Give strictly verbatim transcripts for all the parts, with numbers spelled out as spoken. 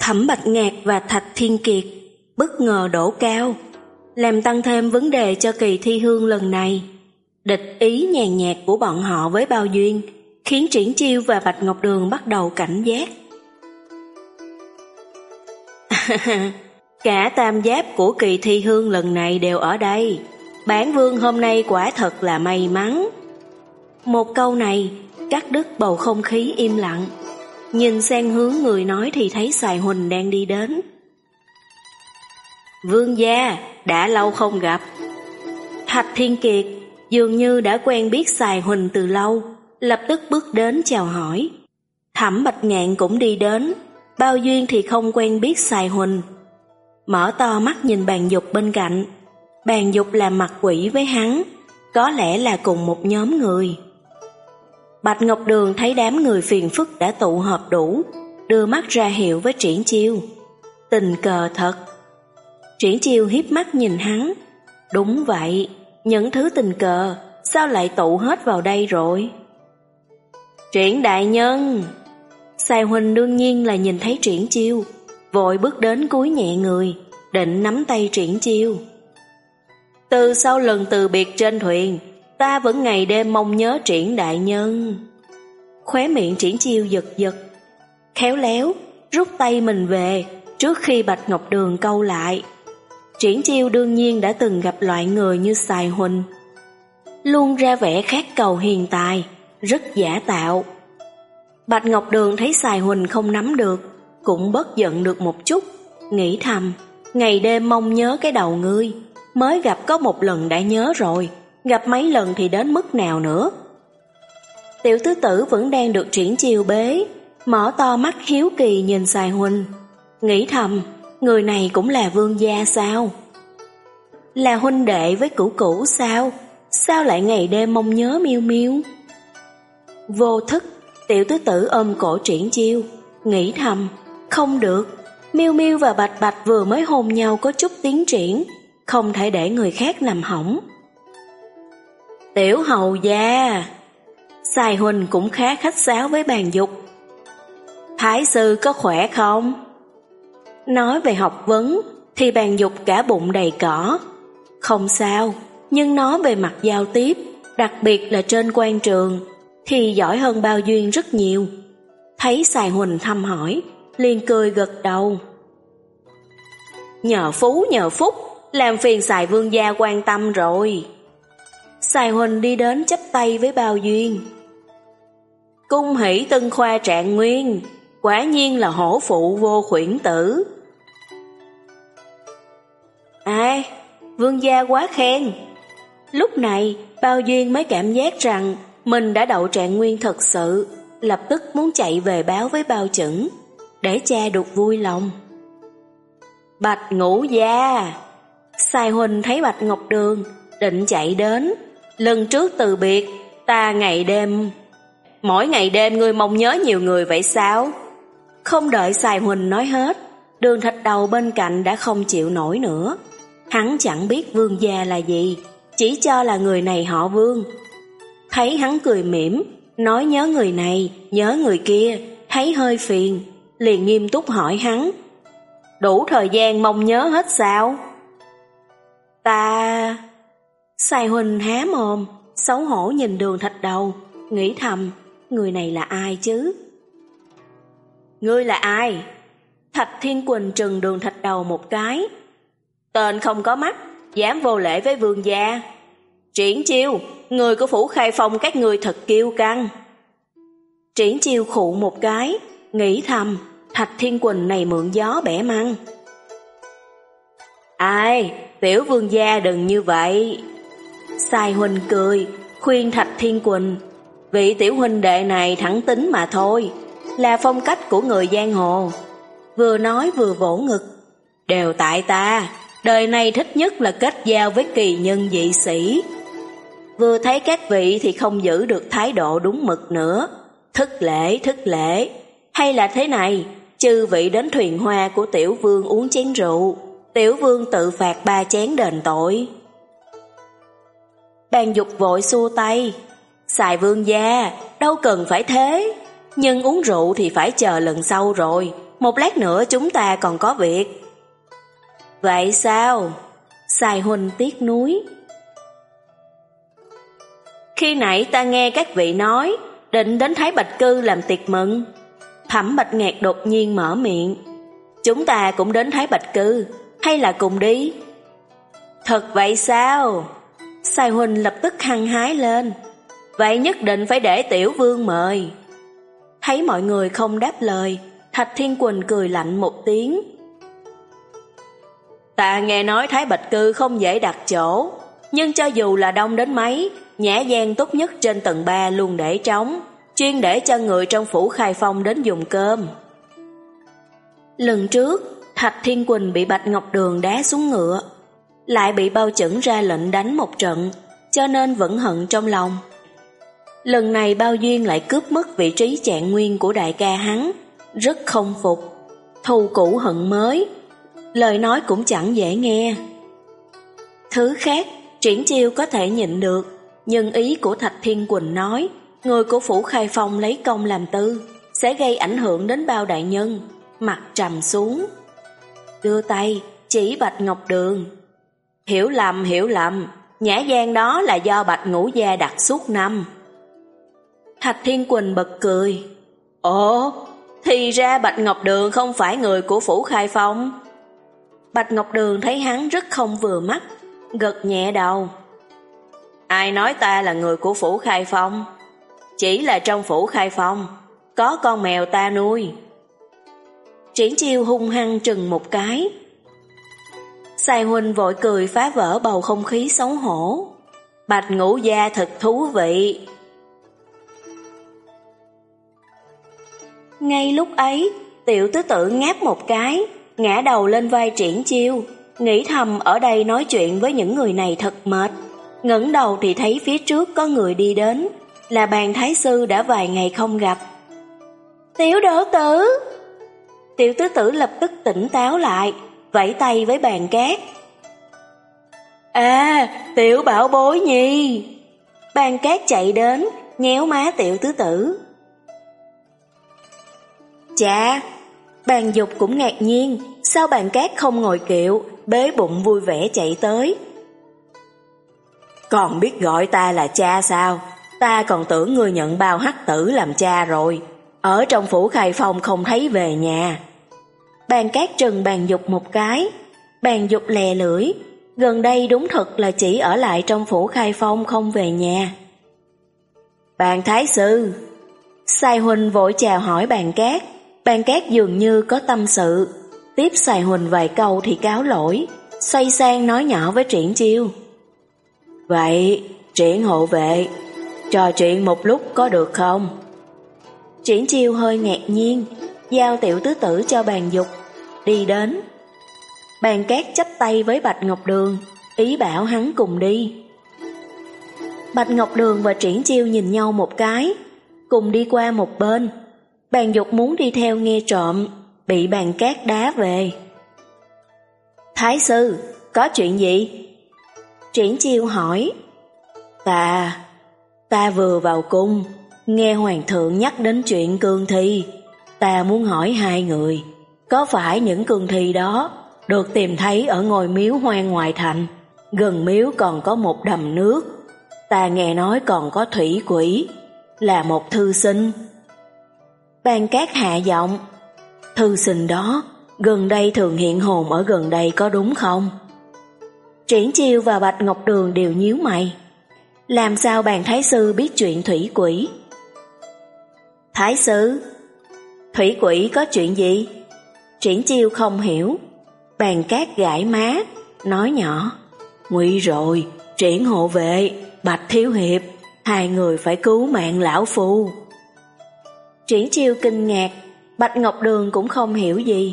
Thẩm Bạch Ngạc và Thạch Thiên Kiệt bất ngờ đổ cao, làm tăng thêm vấn đề cho kỳ thi hương lần này. Địch ý nhàn nhạt của bọn họ với Bao Duyên khiến Triển Chiêu và Bạch Ngọc Đường bắt đầu cảnh giác. Cả tam giáp của kỳ thi hương lần này đều ở đây. Bản vương hôm nay quả thật là may mắn. Một câu này cắt đứt bầu không khí im lặng. Nhìn sang hướng người nói thì thấy Sài Huỳnh đang đi đến. Vương gia, đã lâu không gặp. Thạch Thiên Kiệt dường như đã quen biết Sài Huỳnh từ lâu, lập tức bước đến chào hỏi. Thẩm Bạch Ngạn cũng đi đến. Bao Duyên thì không quen biết Sài Huỳnh, mở to mắt nhìn Bàn Dục bên cạnh. Bàn Dục làm mặt quỷ với hắn, có lẽ là cùng một nhóm người. Bạch Ngọc Đường thấy đám người phiền phức đã tụ họp đủ, đưa mắt ra hiệu với Triển Chiêu. Tình cờ thật. Triển Chiêu hiếp mắt nhìn hắn. Đúng vậy, những thứ tình cờ sao lại tụ hết vào đây rồi? Triển đại nhân. Sài Huỳnh đương nhiên là nhìn thấy Triển Chiêu, vội bước đến cúi nhẹ người, định nắm tay Triển Chiêu. Từ sau lần từ biệt trên thuyền, ta vẫn ngày đêm mong nhớ Triển đại nhân. Khóe miệng Triển Chiêu giật giật, khéo léo rút tay mình về trước khi Bạch Ngọc Đường câu lại. Triển Chiêu đương nhiên đã từng gặp loại người như Sài Huỳnh, luôn ra vẻ khát cầu hiền tài, rất giả tạo. Bạch Ngọc Đường thấy Sài Huỳnh không nắm được, cũng bớt giận được một chút, nghĩ thầm, ngày đêm mong nhớ cái đầu ngươi, mới gặp có một lần đã nhớ rồi, gặp mấy lần thì đến mức nào nữa. Tiểu tứ tử vẫn đang được Triển Chiêu bế, mở to mắt hiếu kỳ nhìn Sài Huỳnh, nghĩ thầm, người này cũng là vương gia sao? Là huynh đệ với Cửu Cửu sao? Sao lại ngày đêm mong nhớ Miêu Miêu? Vô thức, tiểu tứ tử ôm cổ Triển Chiêu, nghĩ thầm, không được, Miêu Miêu và Bạch Bạch vừa mới hôn nhau có chút tiến triển, không thể để người khác làm hỏng. Tiểu hầu gia. Sài Huỳnh cũng khá khách sáo với Bàn Dục. Thái sư có khỏe không? Nói về học vấn thì Bàn Dục cả bụng đầy cỏ. Không sao, nhưng nói về mặt giao tiếp, đặc biệt là trên quan trường, thì giỏi hơn Bao Duyên rất nhiều. Thấy Sài Huỳnh thăm hỏi, liền cười gật đầu. Nhờ phú nhờ phúc, làm phiền Sài vương gia quan tâm rồi. Sài Huỳnh đi đến chắp tay với Bao Duyên. Cung hỷ tân khoa trạng nguyên, quả nhiên là hổ phụ vô khuyển tử. Ai, vương gia quá khen. Lúc này Bao Duyên mới cảm giác rằng mình đã đậu trạng nguyên thật sự, lập tức muốn chạy về báo với Bao Chẩn, để cha được vui lòng. Bạch Ngũ gia. Sài Huỳnh thấy Bạch Ngọc Đường, định chạy đến. Lần trước từ biệt, ta ngày đêm... Mỗi ngày đêm ngươi mong nhớ nhiều người vậy sao? Không đợi Sài Huỳnh nói hết, Đường Thạch Đầu bên cạnh đã không chịu nổi nữa. Hắn chẳng biết vương gia là gì, chỉ cho là người này họ Vương. Thấy hắn cười mỉm, nói nhớ người này, nhớ người kia, thấy hơi phiền, liền nghiêm túc hỏi hắn. Đủ thời gian mong nhớ hết sao? Ta... Sài Huỳnh há mồm, xấu hổ nhìn Đường Thạch Đầu, nghĩ thầm, người này là ai chứ? Ngươi là ai? Thạch Thiên Quỳnh trừng Đường Thạch Đầu một cái. Tên không có mắt, dám vô lễ với vương gia. Triển Chiêu, người của phủ Khai Phong các ngươi thật kiêu căng. Triển Chiêu khụ một cái, nghĩ thầm, Thạch Thiên Quỳnh này mượn gió bẻ măng. Ai, tiểu vương gia đừng như vậy. Sài Huỳnh cười, khuyên Thạch Thiên Quỳnh, vị tiểu huynh đệ này thẳng tính mà thôi, là phong cách của người giang hồ. Vừa nói vừa vỗ ngực. Đều tại ta, đời này thích nhất là kết giao với kỳ nhân dị sĩ. Vừa thấy các vị thì không giữ được thái độ đúng mực nữa. Thất lễ, thất lễ. Hay là thế này, chư vị đến thuyền hoa của tiểu vương uống chén rượu, tiểu vương tự phạt ba chén đền tội. Bàn Dục vội xua tay. Sài vương gia, đâu cần phải thế. Nhưng uống rượu thì phải chờ lần sau rồi. một lát nữa chúng ta còn có việc. Vậy sao? Sai huynh tiếc nuối. Khi nãy ta nghe các vị nói định đến Thái Bạch Cư làm tiệc mừng. Thẩm Bạch Ngạc đột nhiên mở miệng. Chúng ta cũng đến Thái Bạch Cư, hay là cùng đi? Thật vậy sao? Sai huynh lập tức hăng hái lên. Vậy nhất định phải để tiểu vương mời. Thấy mọi người không đáp lời, Thạch Thiên Quỳnh cười lạnh một tiếng. Ta nghe nói Thái Bạch Cư không dễ đặt chỗ, nhưng cho dù là đông đến mấy, nhã gian tốt nhất trên tầng ba luôn để trống, chuyên để cho người trong phủ Khai Phong đến dùng cơm. Lần trước, Thạch Thiên Quỳnh bị Bạch Ngọc Đường đá xuống ngựa, lại bị Bao Chẩn ra lệnh đánh một trận, cho nên vẫn hận trong lòng. Lần này Bao Duyên lại cướp mất vị trí trạng nguyên của đại ca hắn, rất không phục. Thù cũ hận mới, lời nói cũng chẳng dễ nghe. Thứ khác, Triển Chiêu có thể nhịn được, nhưng ý của Thạch Thiên Quỳnh nói, người của phủ Khai Phong lấy công làm tư, sẽ gây ảnh hưởng đến Bao đại nhân. Mặt trầm xuống, đưa tay chỉ Bạch Ngọc Đường. Hiểu lầm, hiểu lầm, nhã gian đó là do Bạch Ngũ Gia đặt suốt năm. Thạch Thiên Quỳnh bật cười. Ồ, thì ra Bạch Ngọc Đường không phải người của phủ Khai Phong. Bạch Ngọc Đường thấy hắn rất không vừa mắt, gật nhẹ đầu. Ai nói ta là người của phủ Khai Phong? Chỉ là trong phủ Khai Phong có con mèo ta nuôi. Triển Chiêu hung hăng trừng một cái. Sai huynh vội cười phá vỡ bầu không khí xấu hổ. Bạch Ngũ Gia thật thú vị. Ngay lúc ấy, tiểu tứ tử ngáp một cái, ngã đầu lên vai Triển Chiêu, nghĩ thầm ở đây nói chuyện với những người này thật mệt. Ngẩng đầu thì thấy phía trước có người đi đến, là Bàn Thái Sư đã vài ngày không gặp. Tiểu đỡ tử! Tiểu tứ tử lập tức tỉnh táo lại, vẫy tay với Bàn Cát. À, tiểu bảo bối nhi! Bàn Cát chạy đến, nhéo má tiểu tứ tử. Chà, Bàn Dục cũng ngạc nhiên, sao Bàn Cát không ngồi kiệu, bế bụng vui vẻ chạy tới. Còn biết gọi ta là cha sao? Ta còn tưởng ngươi nhận Bao Hắc Tử làm cha rồi. Ở trong phủ Khai Phong không thấy về nhà. Bàn Cát trừng Bàn Dục một cái. Bàn Dục lè lưỡi, gần đây đúng thật là chỉ ở lại trong phủ Khai Phong không về nhà. Bàn Thái Sư! Sai huynh vội chào hỏi Bàn Cát. Bàn Cát dường như có tâm sự, tiếp Sai huynh vài câu thì cáo lỗi, xoay sang nói nhỏ với Triển Chiêu. Vậy, Triển hộ vệ, trò chuyện một lúc có được không? Triển Chiêu hơi ngạc nhiên, giao tiểu tứ tử cho Bàn Dục, đi đến. Bàn Cát chắp tay với Bạch Ngọc Đường, ý bảo hắn cùng đi. Bạch Ngọc Đường và Triển Chiêu nhìn nhau một cái, cùng đi qua một bên. Bàn Dục muốn đi theo nghe trộm, bị Bàn Cát đá về. Thái sư, có chuyện gì? Triển Chiêu hỏi. Ta, ta vừa vào cung, nghe hoàng thượng nhắc đến chuyện cương thi. Ta muốn hỏi hai người, có phải những cương thi đó được tìm thấy ở ngôi miếu hoang ngoài thành? Gần miếu còn có một đầm nước. Ta nghe nói còn có thủy quỷ, là một thư sinh. Bàn Cát hạ giọng. Thư sinh đó gần đây thường hiện hồn ở gần đây có đúng không? Triển Chiêu và Bạch Ngọc Đường đều nhíu mày. Làm sao Bàn Thái Sư biết chuyện thủy quỷ? Thái Sư, thủy quỷ có chuyện gì? Triển Chiêu không hiểu. Bàn Cát gãi má, nói nhỏ. Nguy rồi, Triển hộ vệ, Bạch thiếu hiệp, hai người phải cứu mạng lão phu. Triển Chiêu kinh ngạc, Bạch Ngọc Đường cũng không hiểu gì.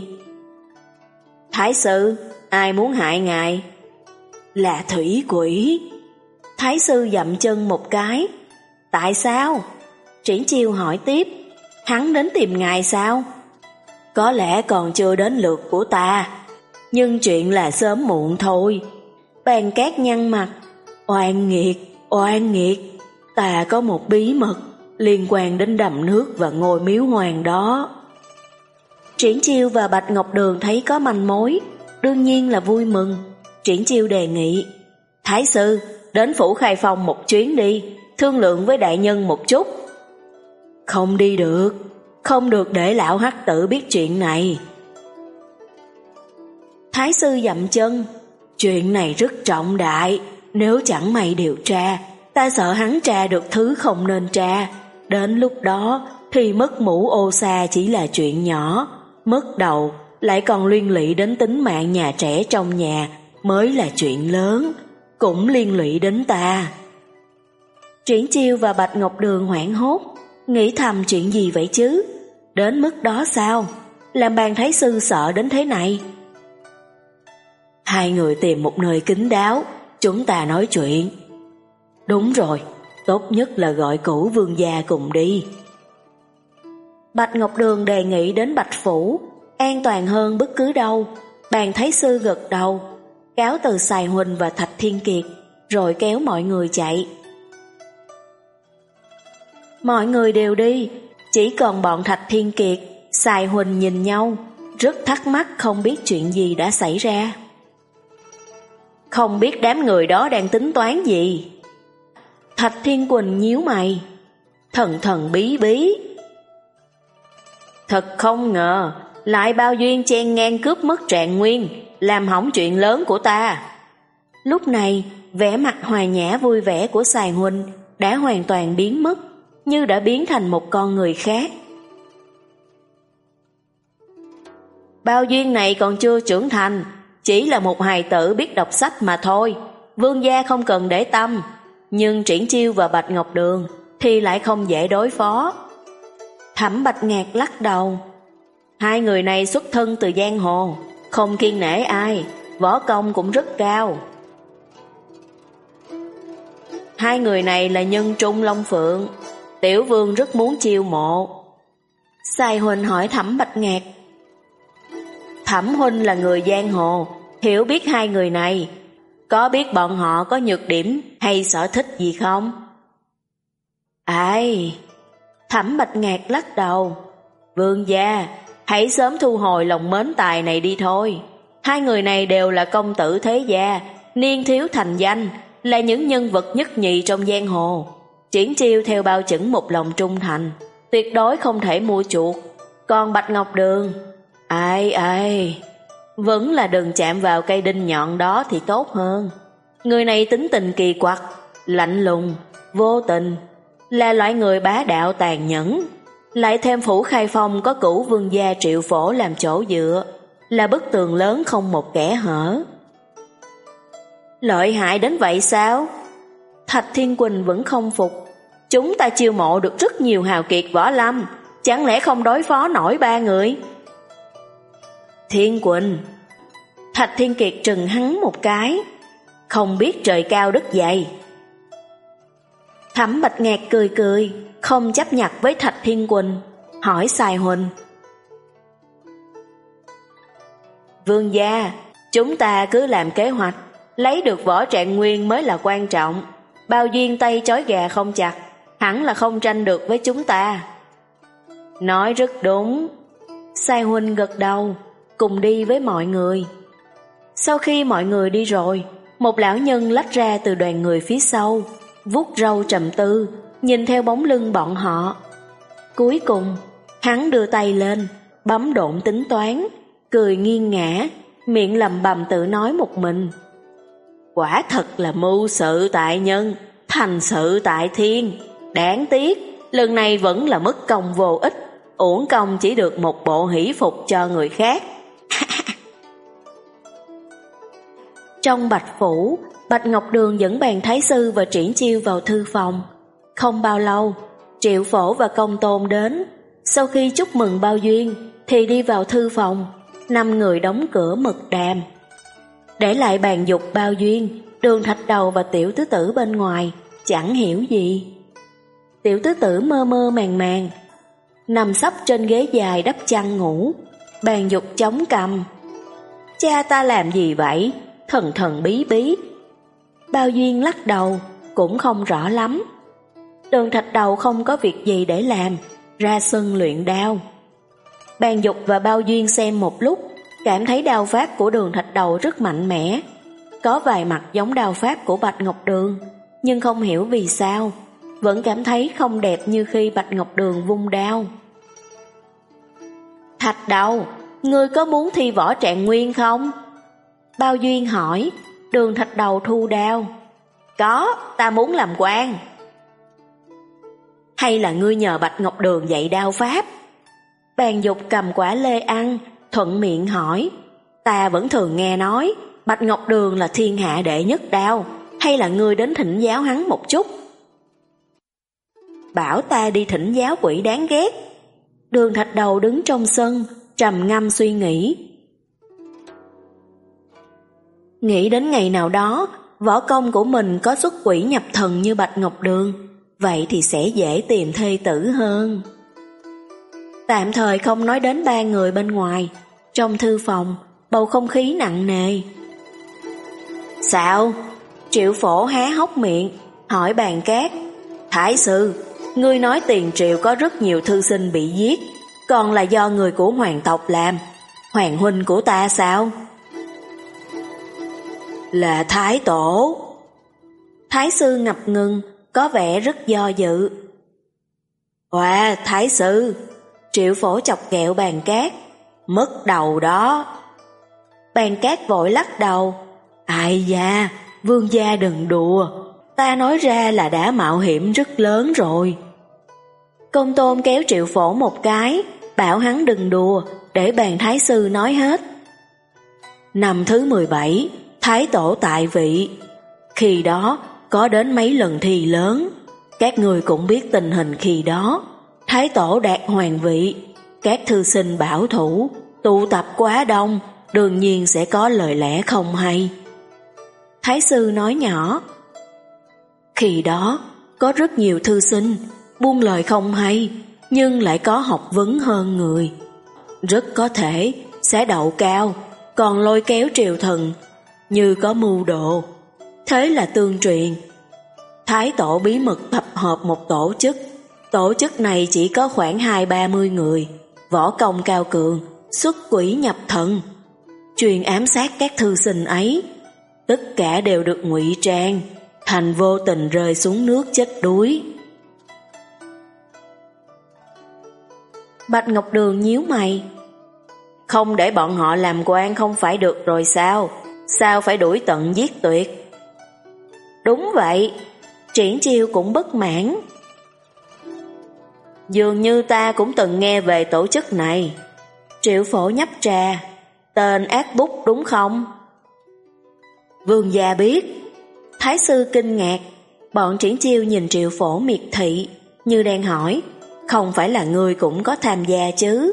Thái sư, ai muốn hại ngài? Là thủy quỷ. Thái sư dậm chân một cái. Tại sao? Triển Chiêu hỏi tiếp. Hắn đến tìm ngài sao? Có lẽ còn chưa đến lượt của ta, nhưng chuyện là sớm muộn thôi. Bàn Cát nhăn mặt. Oan nghiệt, oan nghiệt. Ta có một bí mật liên quan đến đầm nước và ngôi miếu hoàng đó. Triển Chiêu và Bạch Ngọc Đường thấy có manh mối, đương nhiên là vui mừng. Triển Chiêu đề nghị, Thái sư, đến phủ Khai Phong một chuyến đi, thương lượng với đại nhân một chút. Không đi được, không được để lão hắc tử biết chuyện này. Thái sư dậm chân, chuyện này rất trọng đại, nếu chẳng may điều tra, ta sợ hắn tra được thứ không nên tra. Đến lúc đó thì mất mũ ô sa chỉ là chuyện nhỏ, mất đầu lại còn liên lụy đến tính mạng nhà trẻ trong nhà mới là chuyện lớn, cũng liên lụy đến ta. Triển Chiêu và Bạch Ngọc Đường hoảng hốt, nghĩ thầm chuyện gì vậy chứ? Đến mức đó sao? Làm bàn thái sư sợ đến thế này. Hai người tìm một nơi kín đáo, chúng ta nói chuyện. Đúng rồi, tốt nhất là gọi cửu vương gia cùng đi. Bạch Ngọc Đường đề nghị đến Bạch Phủ, an toàn hơn bất cứ đâu. Bàn thái sư gật đầu, cáo từ Sài Huỳnh và Thạch Thiên Kiệt, rồi kéo mọi người chạy. Mọi người đều đi, chỉ còn bọn Thạch Thiên Kiệt, Sài Huỳnh nhìn nhau, rất thắc mắc không biết chuyện gì đã xảy ra. Không biết đám người đó đang tính toán gì? Thạch Thiên Quỳnh nhíu mày, thần thần bí bí. Thật không ngờ, lại bao duyên chen ngang cướp mất Trạng Nguyên, làm hỏng chuyện lớn của ta. Lúc này, vẻ mặt hòa nhã vui vẻ của Sài Huỳnh đã hoàn toàn biến mất, như đã biến thành một con người khác. Bao duyên này còn chưa trưởng thành, chỉ là một hài tử biết đọc sách mà thôi, vương gia không cần để tâm. Nhưng Triển Chiêu và Bạch Ngọc Đường thì lại không dễ đối phó. Thẩm Bạch Ngạc lắc đầu, hai người này xuất thân từ giang hồ, không kiêng nể ai, võ công cũng rất cao. Hai người này là nhân trung long phượng, tiểu vương rất muốn chiêu mộ. Sài Huỳnh hỏi Thẩm Bạch Ngạc, Thẩm huynh là người giang hồ, hiểu biết hai người này, có biết bọn họ có nhược điểm hay sở thích gì không? Ai? Thẩm Bạch Ngạc lắc đầu, vương gia, hãy sớm thu hồi lòng mến tài này đi thôi. Hai người này đều là công tử thế gia, niên thiếu thành danh, là những nhân vật nhất nhì trong giang hồ. Triển Chiêu theo bao chuẩn một lòng trung thành, tuyệt đối không thể mua chuộc. Còn Bạch Ngọc Đường, ai ai, vẫn là đừng chạm vào cây đinh nhọn đó thì tốt hơn. Người này tính tình kỳ quặc, lạnh lùng, vô tình, là loại người bá đạo tàn nhẫn. Lại thêm phủ Khai Phong có cửu vương gia Triệu Phổ làm chỗ dựa, là bức tường lớn không một kẽ hở. Lợi hại đến vậy sao? Thạch Thiên Quỳnh vẫn không phục. Chúng ta chiêu mộ được rất nhiều hào kiệt võ lâm, chẳng lẽ không đối phó nổi ba người? Thiên Quỳnh, Thạch Thiên Kiệt trừng hắn một cái, không biết trời cao đất dày. Thẩm Bạch Ngạc cười cười, không chấp nhặt với Thạch Thiên Quỳnh, hỏi Sài Huỳnh, vương gia, chúng ta cứ làm kế hoạch, lấy được võ Trạng Nguyên mới là quan trọng. Bao duyên tay chói gà không chặt, hẳn là không tranh được với chúng ta. Nói rất đúng. Sài Huỳnh gật đầu, cùng đi với mọi người. Sau khi mọi người đi rồi, một lão nhân lách ra từ đoàn người phía sau, vuốt râu trầm tư, nhìn theo bóng lưng bọn họ. Cuối cùng, hắn đưa tay lên, bấm độn tính toán, cười nghiêng ngã, miệng lầm bầm tự nói một mình. Quả thật là mưu sự tại nhân, thành sự tại thiên. Đáng tiếc, lần này vẫn là mất công vô ích, uổng công chỉ được một bộ hỷ phục cho người khác. Trong Bạch Phủ, Bạch Ngọc Đường dẫn bàn thái sư và Triển Chiêu vào thư phòng. Không bao lâu, Triệu Phổ và Công Tôn đến. Sau khi chúc mừng bao duyên, thì đi vào thư phòng, năm người đóng cửa mật đàm. Để lại bàn dục bao duyên, Đường Thạch Đầu và Tiểu Tứ Tử bên ngoài, chẳng hiểu gì. Tiểu Tứ Tử mơ mơ màng màng, nằm sấp trên ghế dài đắp chăn ngủ. Bàn dục chống cằm, cha ta làm gì vậy? Thần thần bí bí. Bao duyên lắc đầu, cũng không rõ lắm. Đường Thạch Đầu không có việc gì để làm, ra sân luyện đao. Bàn Dục và Bao Duyên xem một lúc, cảm thấy đao pháp của Đường Thạch Đầu rất mạnh mẽ. Có vài mặt giống đao pháp của Bạch Ngọc Đường, nhưng không hiểu vì sao, vẫn cảm thấy không đẹp như khi Bạch Ngọc Đường vung đao. Thạch Đầu, ngươi có muốn thi võ Trạng Nguyên không? Bao Duyên hỏi. Đường Thạch Đầu thu đao. Có, ta muốn làm quan. Hay là ngươi nhờ Bạch Ngọc Đường dạy đao pháp? Bàn Dục cầm quả lê ăn, thuận miệng hỏi. Ta vẫn thường nghe nói Bạch Ngọc Đường là thiên hạ đệ nhất đao, hay là ngươi đến thỉnh giáo hắn một chút? Bảo ta đi thỉnh giáo quỷ đáng ghét. Đường Thạch Đầu đứng trong sân, trầm ngâm suy nghĩ. Nghĩ đến ngày nào đó, võ công của mình có xuất quỷ nhập thần như Bạch Ngọc Đường, vậy thì sẽ dễ tìm thê tử hơn. Tạm thời không nói đến ba người bên ngoài, trong thư phòng, bầu không khí nặng nề. Sao? Triệu Phổ há hốc miệng, hỏi Bàn Cát. Thái sư, ngươi nói tiền triệu có rất nhiều thư sinh bị giết, còn là do người của hoàng tộc làm. Hoàng huynh của ta sao? Là Thái tổ. Thái sư ngập ngừng, có vẻ rất do dự. Wow, Thái sư. Triệu Phổ chọc ghẹo Bàn Cát. Mất đầu đó. Bàn Cát vội lắc đầu. Ai da, vương gia đừng đùa, ta nói ra là đã mạo hiểm rất lớn rồi. Công Tôn kéo Triệu Phổ một cái, bảo hắn đừng đùa, để Bàn Thái sư nói hết. Năm thứ mười bảy, Thái tổ tại vị. Khi đó có đến mấy lần thi lớn, các người cũng biết tình hình khi đó. Thái tổ đạt hoàng vị, các thư sinh bảo thủ, tụ tập quá đông, đương nhiên sẽ có lời lẽ không hay. Thái sư nói nhỏ. Khi đó có rất nhiều thư sinh buông lời không hay, nhưng lại có học vấn hơn người, rất có thể sẽ đậu cao, còn lôi kéo triều thần như có mưu đồ. Thế là tương truyền. Thái tổ bí mật tập hợp một tổ chức. Tổ chức này chỉ có khoảng hai ba mươi người, võ công cao cường, xuất quỷ nhập thần, truyền ám sát các thư sinh ấy. Tất cả đều được ngụy trang, thành vô tình rơi xuống nước chết đuối. Bạch Ngọc Đường nhíu mày. Không để bọn họ làm quan không phải được rồi sao? Sao phải đuổi tận giết tuyệt? Đúng vậy. Triển Chiêu cũng bất mãn. Dường như ta cũng từng nghe về tổ chức này. Triệu Phổ nhấp trà. Tên ác bút đúng không? Vương gia biết. Thái sư kinh ngạc. Bọn Triển Chiêu nhìn Triệu Phổ miệt thị, như đang hỏi, không phải là ngươi cũng có tham gia chứ?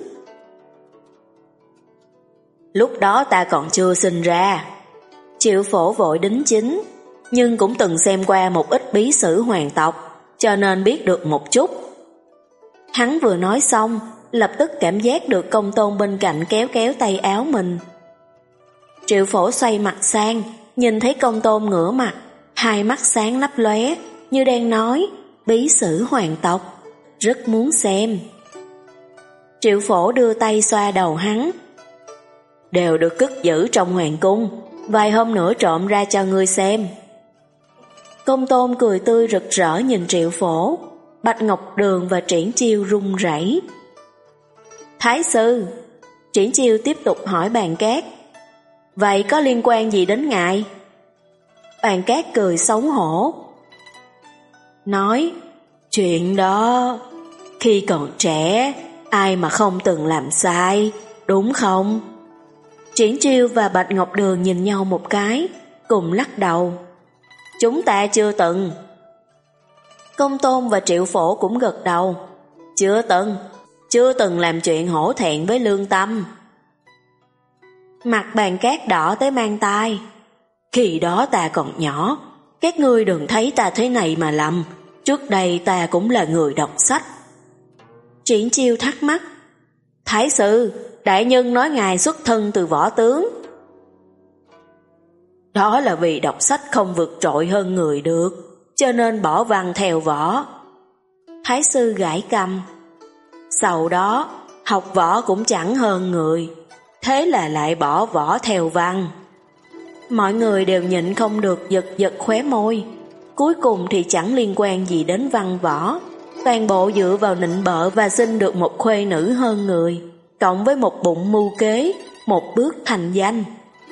Lúc đó ta còn chưa sinh ra. Triệu Phổ vội đính chính, nhưng cũng từng xem qua một ít bí sử hoàng tộc, cho nên biết được một chút. Hắn vừa nói xong, lập tức cảm giác được Công Tôn bên cạnh kéo kéo tay áo mình. Triệu Phổ xoay mặt sang, nhìn thấy Công Tôn ngửa mặt, hai mắt sáng lấp lóe, như đang nói, bí sử hoàng tộc, rất muốn xem. Triệu Phổ đưa tay xoa đầu hắn. Đều được cất giữ trong hoàng cung, vài hôm nữa trộm ra cho ngươi xem. Công Tôn cười tươi rực rỡ nhìn Triệu Phổ. Bạch Ngọc Đường và Triển Chiêu run rẩy. Thái sư, Triển Chiêu tiếp tục hỏi Bàn Cát. Vậy có liên quan gì đến ngài? Bàn Cát cười xấu hổ, nói, chuyện đó, khi còn trẻ, ai mà không từng làm sai, đúng không? Triển Chiêu và Bạch Ngọc Đường nhìn nhau một cái, cùng lắc đầu. Chúng ta chưa từng. Công Tôn và Triệu Phổ cũng gật đầu. Chưa từng, chưa từng làm chuyện hổ thẹn với lương tâm. Mặt Bàn Cát đỏ tới mang tai. Khi đó ta còn nhỏ, các ngươi đừng thấy ta thế này mà lầm. Trước đây ta cũng là người đọc sách. Triển Chiêu thắc mắc. Thái sư, đại nhân nói ngài xuất thân từ võ tướng. Đó là vì đọc sách không vượt trội hơn người được, cho nên bỏ văn theo võ. Thái sư gãi cầm. Sau đó, học võ cũng chẳng hơn người, thế là lại bỏ võ theo văn. Mọi người đều nhịn không được giật giật khóe môi. Cuối cùng thì chẳng liên quan gì đến văn võ, toàn bộ dựa vào nịnh bợ và sinh được một khuê nữ hơn người, cộng với một bụng mưu kế, một bước thành danh.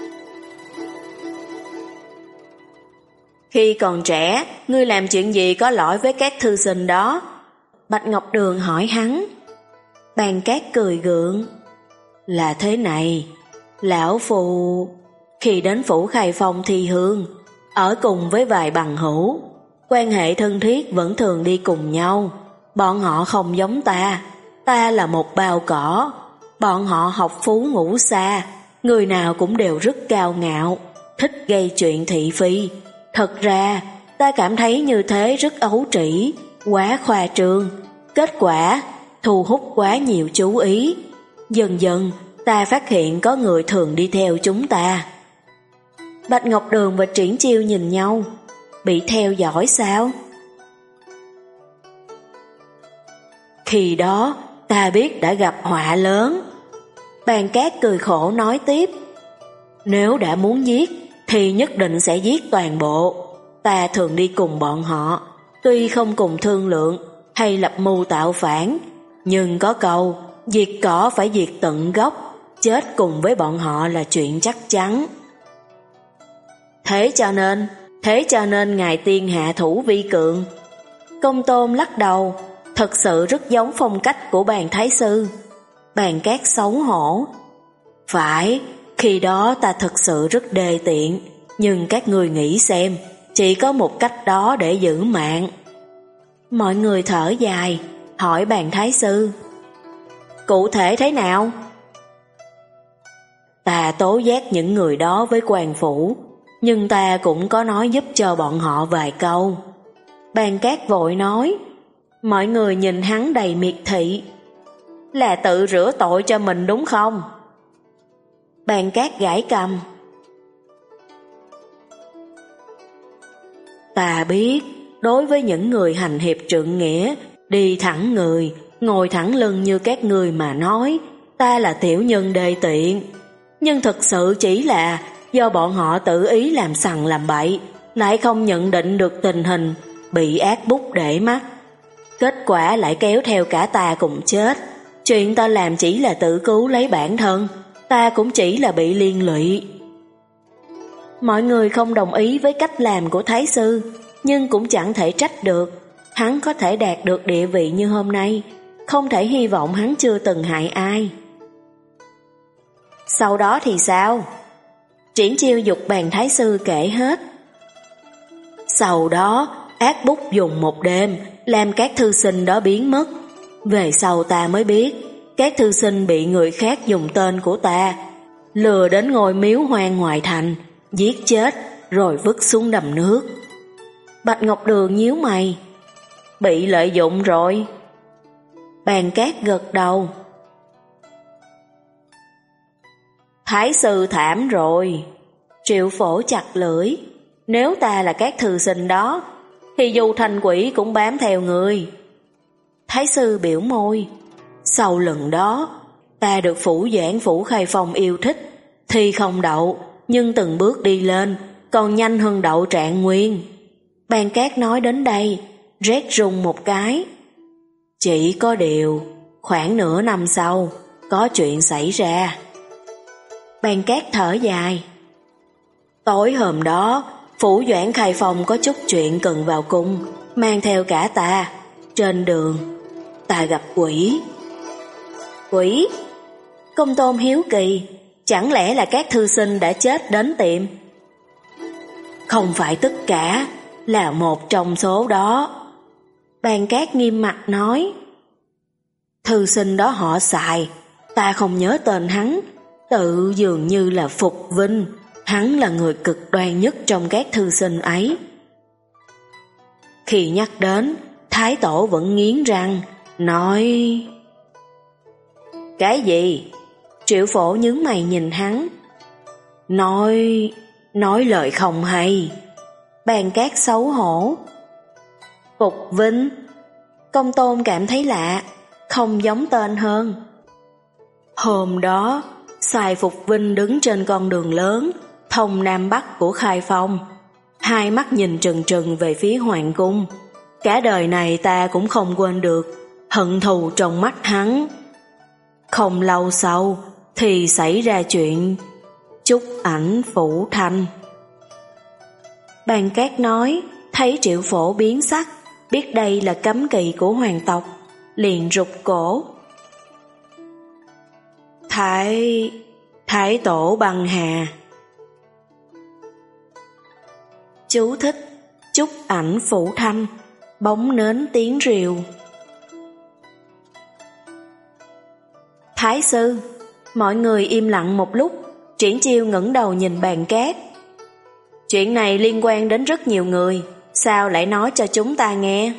Khi còn trẻ, ngươi làm chuyện gì có lỗi với các thư sinh đó? Bạch Ngọc Đường hỏi hắn. Bàn Cát cười gượng. Là thế này, lão phù khi đến phủ Khai Phong thi hương, ở cùng với vài bằng hữu, quan hệ thân thiết vẫn thường đi cùng nhau. Bọn họ không giống ta, ta là một bao cỏ. Bọn họ học phú ngủ xa, người nào cũng đều rất cao ngạo, thích gây chuyện thị phi. Thật ra, ta cảm thấy như thế rất ấu trĩ, quá khoa trương. Kết quả, thu hút quá nhiều chú ý. Dần dần, ta phát hiện có người thường đi theo chúng ta. Bạch Ngọc Đường và Triển Chiêu nhìn nhau. Bị theo dõi sao? Khi đó, ta biết đã gặp họa lớn. Bàn Cát cười khổ nói tiếp. Nếu đã muốn giết, thì nhất định sẽ giết toàn bộ. Ta thường đi cùng bọn họ, tuy không cùng thương lượng hay lập mưu tạo phản, nhưng có câu, diệt cỏ phải diệt tận gốc, chết cùng với bọn họ là chuyện chắc chắn. Thế cho nên, thế cho nên ngài tiên hạ thủ vi cường. Công Tôn lắc đầu, thật sự rất giống phong cách của Bàn Thái Sư. Bàn Cát xấu hổ. Phải, khi đó ta thật sự rất đê tiện, nhưng các người nghĩ xem, chỉ có một cách đó để giữ mạng. Mọi người thở dài, hỏi Bàn Thái Sư. Cụ thể thế nào? Ta tố giác những người đó với quan phủ, nhưng ta cũng có nói giúp cho bọn họ vài câu. Bàn Cát vội nói. Mọi người nhìn hắn đầy miệt thị. Là tự rửa tội cho mình đúng không? Bàn Cát gãi cầm. Ta biết, đối với những người hành hiệp trượng nghĩa, đi thẳng người, ngồi thẳng lưng như các người mà nói, ta là tiểu nhân đê tiện. Nhưng thực sự chỉ là do bọn họ tự ý làm sằng làm bậy, lại không nhận định được tình hình, bị ác bút để mắt. Kết quả lại kéo theo cả ta cùng chết. Chuyện ta làm chỉ là tự cứu lấy bản thân, ta cũng chỉ là bị liên lụy. Mọi người không đồng ý với cách làm của Thái Sư, nhưng cũng chẳng thể trách được. Hắn có thể đạt được địa vị như hôm nay, không thể hy vọng hắn chưa từng hại ai. Sau đó thì sao? Triển Chiêu dục Bàn Thái Sư kể hết. Sau đó, ác bút dùng một đêm, làm các thư sinh đó biến mất. Về sau ta mới biết, các thư sinh bị người khác dùng tên của ta lừa đến ngôi miếu hoang ngoài thành, giết chết rồi vứt xuống đầm nước. Bạch Ngọc Đường nhíu mày. Bị lợi dụng rồi. Bàn Cát gật đầu. Thái Sư thảm rồi. Triệu Phổ chặt lưỡi. Nếu ta là các thư sinh đó, thì dù thành quỷ cũng bám theo người. Thái Sư biểu môi. Sau lần đó, ta được phủ giảng phủ Khai Phong yêu thích, thì không đậu, nhưng từng bước đi lên, còn nhanh hơn đậu Trạng Nguyên. Bàn Cát nói đến đây, rét run một cái. Chỉ có điều, khoảng nửa năm sau, có chuyện xảy ra. Bàn Cát thở dài. Tối hôm đó, phủ Doãn Khai Phong có chút chuyện cần vào cung, mang theo cả ta. Trên đường, ta gặp quỷ. Quỷ? Công Tôn hiếu kỳ, chẳng lẽ là các thư sinh đã chết đến tiệm? Không phải tất cả, là một trong số đó. Bàn Cát nghiêm mặt nói. Thư sinh đó họ Xài, ta không nhớ tên hắn, tự dường như là Phục Vinh. Hắn là người cực đoan nhất trong các thư sinh ấy. Khi nhắc đến, Thái Tổ vẫn nghiến răng, nói... Cái gì? Triệu Phổ nhướng mày nhìn hắn. Nói... nói lời không hay. Bàn Cát xấu hổ. Phục Vinh. Công Tôn cảm thấy lạ, không giống tên hơn. Hôm đó, Sài Phục Vinh đứng trên con đường lớn, thông Nam Bắc của Khai Phong, hai mắt nhìn trừng trừng về phía hoàng cung. Cả đời này ta cũng không quên được hận thù trong mắt hắn. Không lâu sau thì xảy ra chuyện Trúc Ảnh Phủ Thanh. Bàn Cát nói, thấy Triệu Phổ biến sắc, biết đây là cấm kỵ của hoàng tộc, liền rụt cổ. Thái... Thái tổ băng hà. Chú thích: Trúc Ảnh Phủ Thanh, bóng nến tiếng rìu. Thái sư. Mọi người im lặng một lúc. Triển Chiêu ngẩng đầu nhìn Bàn Cát. Chuyện này liên quan đến rất nhiều người, sao lại nói cho chúng ta nghe?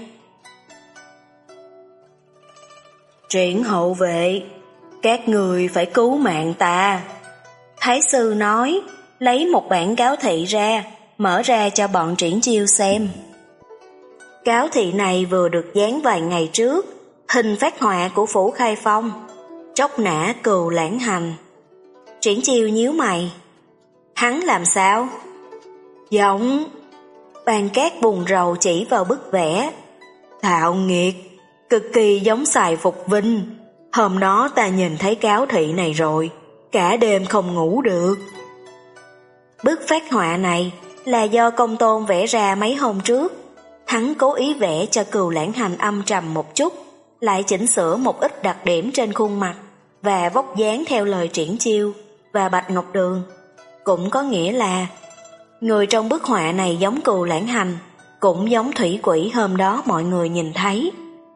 Triển hậu vệ, các người phải cứu mạng ta. Thái sư nói, lấy một bản cáo thị ra, mở ra cho bọn Triển Chiêu xem. Cáo thị này vừa được dán vài ngày trước, hình phác họa của phủ Khai Phong, tróc nã Cừu Lãng Hành. Triển Chiêu nhíu mày. Hắn làm sao? Giống... Bàn Cát buồn rầu chỉ vào bức vẽ. Thạo nghiệt, cực kỳ giống Sài Phục Vinh. Hôm đó ta nhìn thấy cáo thị này rồi, cả đêm không ngủ được. Bức phác họa này là do Công Tôn vẽ ra mấy hôm trước. Hắn cố ý vẽ cho Cừu Lãng Hành âm trầm một chút, lại chỉnh sửa một ít đặc điểm trên khuôn mặt và vóc dáng theo lời Triển Chiêu và Bạch Ngọc Đường. Cũng có nghĩa là người trong bức họa này giống Cừu Lãng Hành, cũng giống thủy quỷ hôm đó mọi người nhìn thấy.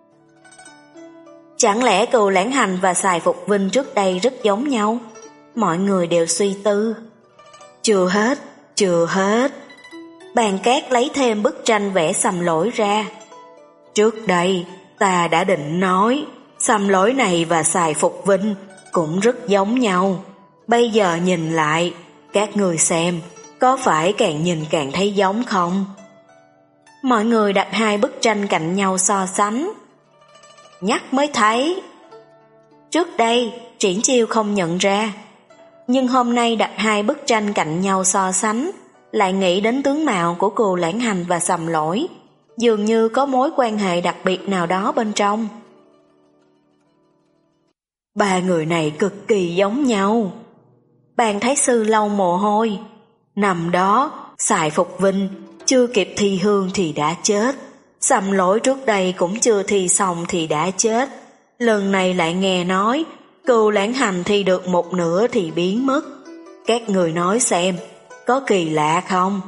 Chẳng lẽ Cừu Lãng Hành và Sài Phục Vinh trước đây rất giống nhau? Mọi người đều suy tư. Chưa hết, chưa hết. Bàn Cát lấy thêm bức tranh vẽ Sầm Lỗi ra. Trước đây ta đã định nói Sầm Lỗi này và Sài Phục Vinh cũng rất giống nhau. Bây giờ nhìn lại, các người xem, có phải càng nhìn càng thấy giống không? Mọi người đặt hai bức tranh cạnh nhau so sánh. Nhắc mới thấy. Trước đây Triển Chiêu không nhận ra, nhưng hôm nay đặt hai bức tranh cạnh nhau so sánh, lại nghĩ đến tướng mạo của Cừu Lãng Hành và Sầm Lỗi, dường như có mối quan hệ đặc biệt nào đó bên trong. Ba người này cực kỳ giống nhau. Bàn Thái sư lau mồ hôi. Năm đó Sài Phục Vinh chưa kịp thi hương thì đã chết, Sầm Lỗi trước đây cũng chưa thi xong thì đã chết. Lần này lại nghe nói Cừu Lãng Hành thi được một nửa thì biến mất. Các người nói xem, có kỳ lạ không?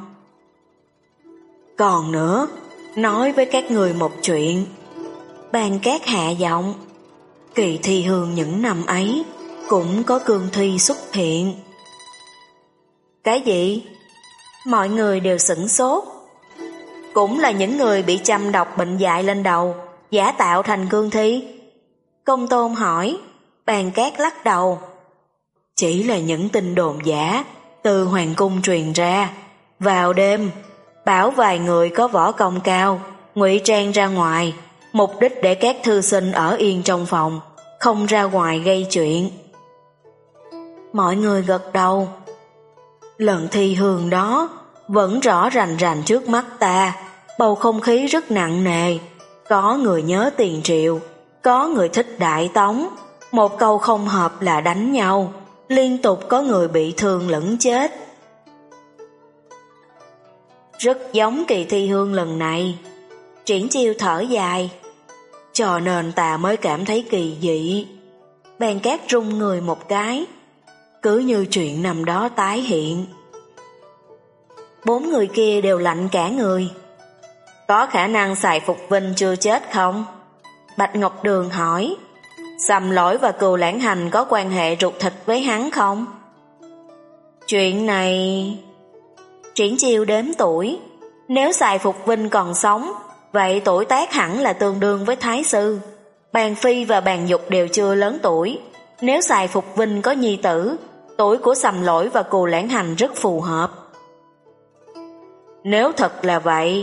Còn nữa, nói với các người một chuyện. Bàn Cát hạ giọng. Kỳ thi hương những năm ấy cũng có cương thi xuất hiện. Cái gì? Mọi người đều sửng sốt. Cũng là những người bị châm độc bệnh dại lên đầu, giả tạo thành cương thi. Công Tôn hỏi. Bàn Cát lắc đầu. Chỉ là những tin đồn giả từ hoàng cung truyền ra. Vào đêm, bảo vài người có võ công cao ngụy trang ra ngoài, mục đích để các thư sinh ở yên trong phòng, không ra ngoài gây chuyện. Mọi người gật đầu. Lần thi hương đó vẫn rõ rành rành trước mắt ta. Bầu không khí rất nặng nề. Có người nhớ tiền Triệu, có người thích Đại Tống. Một câu không hợp là đánh nhau, liên tục có người bị thương lẫn chết. Rất giống kỳ thi hương lần này. Triển Chiêu thở dài. Cho nên ta mới cảm thấy kỳ dị. Bàn Cát rung người một cái. Cứ như chuyện năm đó tái hiện. Bốn người kia đều lạnh cả người. Có khả năng Sài Phục Vinh chưa chết không? Bạch Ngọc Đường hỏi. Sầm Lỗi và Cừu Lãng Hành có quan hệ ruột thịt với hắn không? Chuyện này... Triển Chiêu đếm tuổi. Nếu Sài Phục Vinh còn sống, vậy tuổi tác hẳn là tương đương với Thái sư. Bàn Phi và Bàn Dục đều chưa lớn tuổi. Nếu Sài Phục Vinh có nhi tử, tuổi của Sầm Lỗi và Cừu Lãng Hành rất phù hợp. Nếu thật là vậy...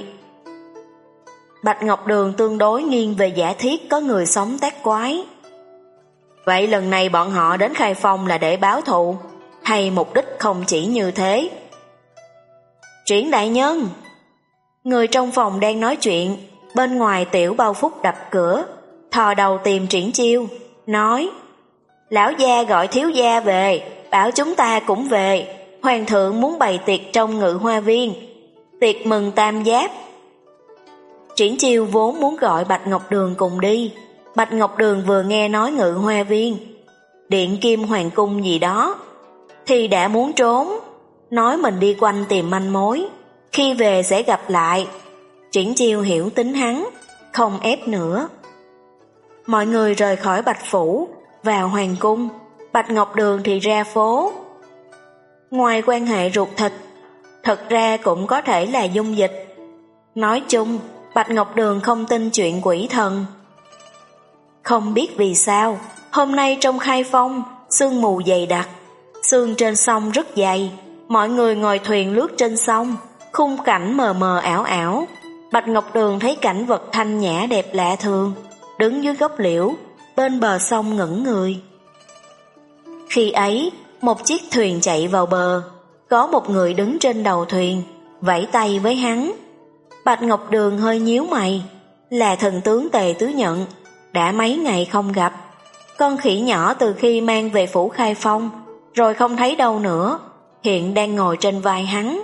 Bạch Ngọc Đường tương đối nghiêng về giả thiết có người sống tác quái. Vậy lần này bọn họ đến Khai Phong là để báo thù, hay mục đích không chỉ như thế? Triển đại nhân! Người trong phòng đang nói chuyện, bên ngoài Tiểu Bao Phúc đập cửa, thò đầu tìm Triển Chiêu, nói: Lão gia gọi thiếu gia về, bảo chúng ta cũng về, hoàng thượng muốn bày tiệc trong Ngự Hoa Viên, tiệc mừng tam giáp. Triển Chiêu vốn muốn gọi Bạch Ngọc Đường cùng đi. Bạch Ngọc Đường vừa nghe nói Ngự Hoa Viên, Điện Kim Hoàng Cung gì đó, thì đã muốn trốn, nói mình đi quanh tìm manh mối, khi về sẽ gặp lại. Triển Chiêu hiểu tính hắn, không ép nữa. Mọi người rời khỏi Bạch Phủ, vào Hoàng Cung, Bạch Ngọc Đường thì ra phố. Ngoài quan hệ ruột thịt, thật ra cũng có thể là dung dịch. Nói chung, Bạch Ngọc Đường không tin chuyện quỷ thần. Không biết vì sao, hôm nay trong Khai Phong, sương mù dày đặc, sương trên sông rất dày, mọi người ngồi thuyền lướt trên sông, khung cảnh mờ mờ ảo ảo. Bạch Ngọc Đường thấy cảnh vật thanh nhã đẹp lạ thường, đứng dưới gốc liễu, bên bờ sông ngẩn người. Khi ấy, một chiếc thuyền chạy vào bờ, có một người đứng trên đầu thuyền, vẫy tay với hắn. Bạch Ngọc Đường hơi nhíu mày, là thần tướng Tề Tứ Nhận, đã mấy ngày không gặp. Con khỉ nhỏ từ khi mang về phủ Khai Phong, rồi không thấy đâu nữa, hiện đang ngồi trên vai hắn.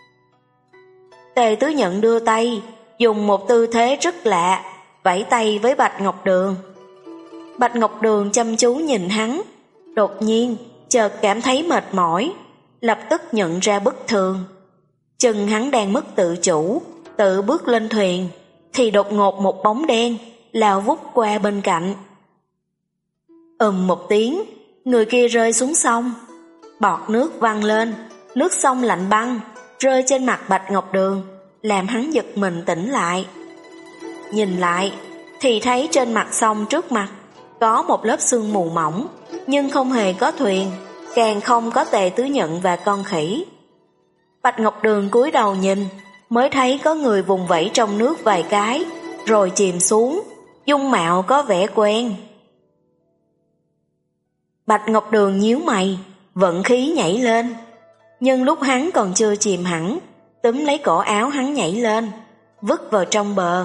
Tề Tứ Nhận đưa tay, dùng một tư thế rất lạ, vẫy tay với Bạch Ngọc Đường. Bạch Ngọc Đường chăm chú nhìn hắn, đột nhiên chợt cảm thấy mệt mỏi, lập tức nhận ra bất thường. Chừng hắn đang mất tự chủ, tự bước lên thuyền, thì đột ngột một bóng đen lao vút qua bên cạnh. Ầm một tiếng, người kia rơi xuống sông, bọt nước văng lên, nước sông lạnh băng rơi trên mặt Bạch Ngọc Đường, làm hắn giật mình tỉnh lại. Nhìn lại thì thấy trên mặt sông trước mặt có một lớp sương mù mỏng, nhưng không hề có thuyền, càng không có Tề Tứ Nhận và con khỉ. Bạch Ngọc Đường cúi đầu nhìn, mới thấy có người vùng vẫy trong nước vài cái, rồi chìm xuống, dung mạo có vẻ quen. Bạch Ngọc Đường nhíu mày, vận khí nhảy lên, nhưng lúc hắn còn chưa chìm hẳn, túm lấy cổ áo hắn nhảy lên, vứt vào trong bờ.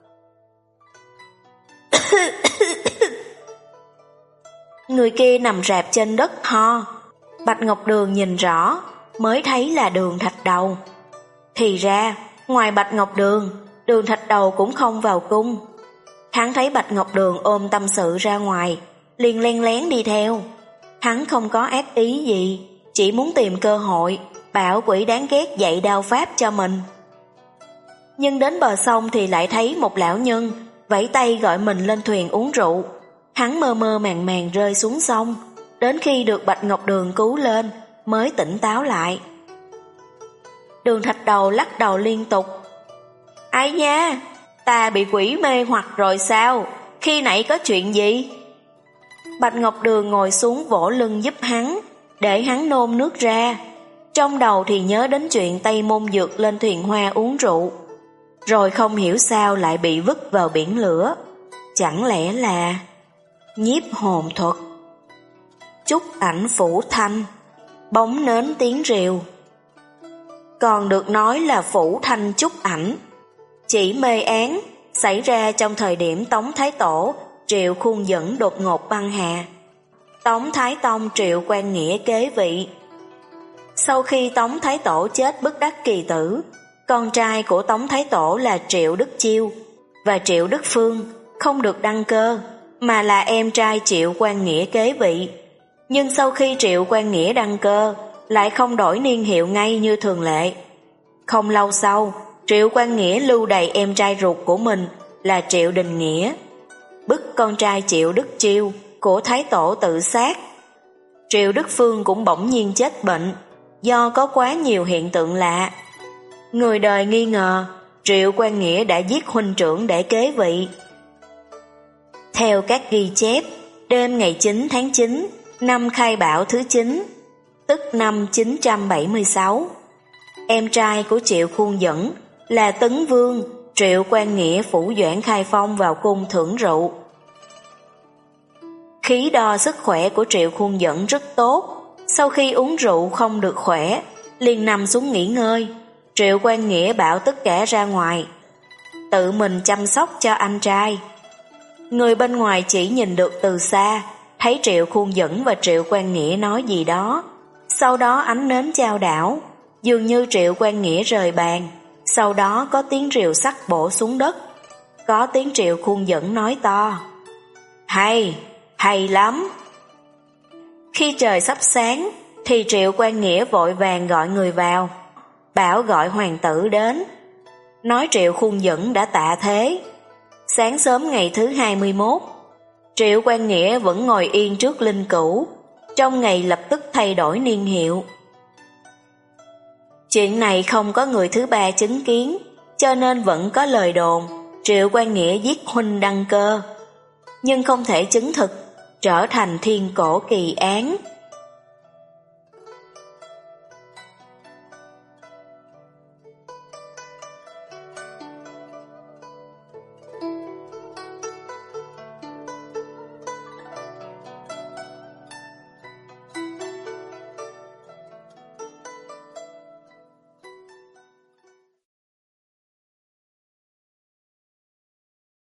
Người kia nằm rạp trên đất ho. Bạch Ngọc Đường nhìn rõ, mới thấy là Đường Thạch Đầu. Thì ra, ngoài Bạch Ngọc Đường, Đường Thạch Đầu cũng không vào cung. Hắn thấy Bạch Ngọc Đường ôm tâm sự ra ngoài, liền len lén đi theo. Hắn không có ác ý gì, chỉ muốn tìm cơ hội bảo quỷ đáng ghét dạy đao pháp cho mình. Nhưng đến bờ sông thì lại thấy một lão nhân vẫy tay gọi mình lên thuyền uống rượu. Hắn mơ mơ màng màng rơi xuống sông, đến khi được Bạch Ngọc Đường cứu lên mới tỉnh táo lại. Đường Thạch Đầu lắc đầu liên tục. Ai nha, ta bị quỷ mê hoặc rồi sao? Khi nãy có chuyện gì? Bạch Ngọc Đường ngồi xuống vỗ lưng giúp hắn, để hắn nôn nước ra. Trong đầu thì nhớ đến chuyện Tây Môn Dược lên thuyền hoa uống rượu, rồi không hiểu sao lại bị vứt vào biển lửa. Chẳng lẽ là nhiếp hồn thuật? Chúc ảnh phủ thanh, bóng nến tiếng rìu. Còn được nói là phủ thanh chúc ảnh. Chỉ mê án xảy ra trong thời điểm Tống Thái Tổ Triệu Khuôn Dẫn đột ngột băng hà. Tống Thái Tông Triệu Quang Nghĩa kế vị. Sau khi Tống Thái Tổ chết bất đắc kỳ tử, con trai của Tống Thái Tổ là Triệu Đức Chiêu và Triệu Đức Phương không được đăng cơ, mà là em trai Triệu Quang Nghĩa kế vị. Nhưng sau khi Triệu Quang Nghĩa đăng cơ, lại không đổi niên hiệu ngay như thường lệ. Không lâu sau, Triệu Quang Nghĩa lưu đày em trai ruột của mình là Triệu Đình Nghĩa, bức con trai Triệu Đức Chiêu của Thái Tổ tự sát. Triệu Đức Phương cũng bỗng nhiên chết bệnh, do có quá nhiều hiện tượng lạ. Người đời nghi ngờ Triệu Quang Nghĩa đã giết huynh trưởng để kế vị. Theo các ghi chép, đêm ngày chín tháng chín, năm Khai Bảo thứ chín, tức năm chín trăm bảy mươi sáu, em trai của Triệu Khuôn Dẫn là Tấn Vương Triệu Quang Nghĩa phủ Doãn Khai Phong vào cung thưởng rượu. Khí đo sức khỏe của Triệu Khuôn Dẫn rất tốt. Sau khi uống rượu không được khỏe, liền nằm xuống nghỉ ngơi. Triệu Quang Nghĩa bảo tất cả ra ngoài, tự mình chăm sóc cho anh trai. Người bên ngoài chỉ nhìn được từ xa, thấy Triệu Khuôn Dẫn và Triệu Quang Nghĩa nói gì đó. Sau đó ánh nến chao đảo, dường như Triệu Quang Nghĩa rời bàn. Sau đó có tiếng rìu sắt bổ xuống đất. Có tiếng Triệu Khuôn Dẫn nói to: Hay, hay lắm. Khi trời sắp sáng thì Triệu Quang Nghĩa vội vàng gọi người vào, bảo gọi hoàng tử đến, nói Triệu Khuôn Dẫn đã tạ thế. Sáng sớm ngày thứ hai mươi mốt, Triệu Quang Nghĩa vẫn ngồi yên trước linh cữu, trong ngày lập tức thay đổi niên hiệu. Chuyện này không có người thứ ba chứng kiến, cho nên vẫn có lời đồn Triệu Quang Nghĩa giết huynh Đăng Cơ, nhưng không thể chứng thực, trở thành thiên cổ kỳ án.